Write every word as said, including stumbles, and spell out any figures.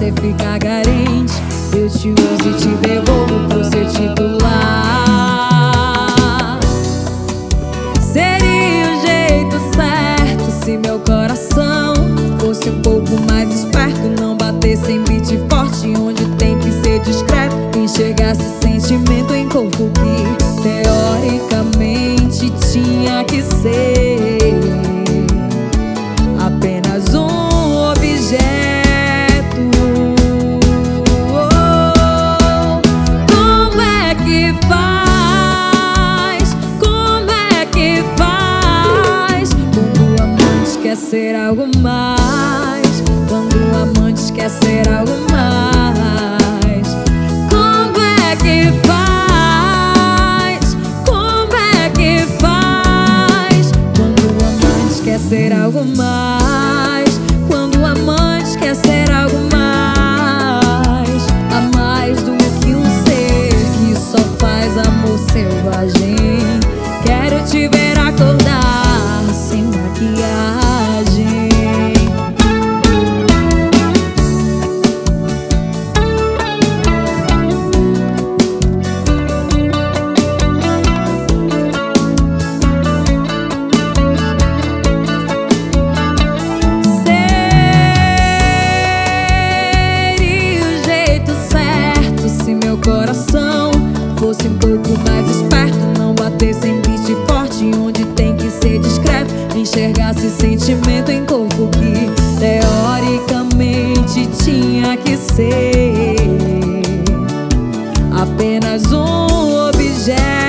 você fica carente, eu te uso e te devolvo pro seu titular. Seria o jeito certo se meu coração fosse um pouco mais esperto, não batesse em beat forte onde tem que ser discreto, enxergasse sentimento em corpo que teoricamente tinha que ser apenas um objeto. Oh, como é que faz? Como é que faz? Quando o amante quer ser algo mais, quando o amante quer ser algo mais. Como é que faz? Como é que faz? Quando o amante quer ser algo mais, quando o amante quer ser algo mais. A mais do que um ser que só faz amor selvagem. Quero te ver acordar sem maquiagem. Coração fosse um pouco mais esperto, não batesse em beat forte onde tem que ser discreto, enxergasse sentimento em corpo que teoricamente tinha que ser apenas um objeto.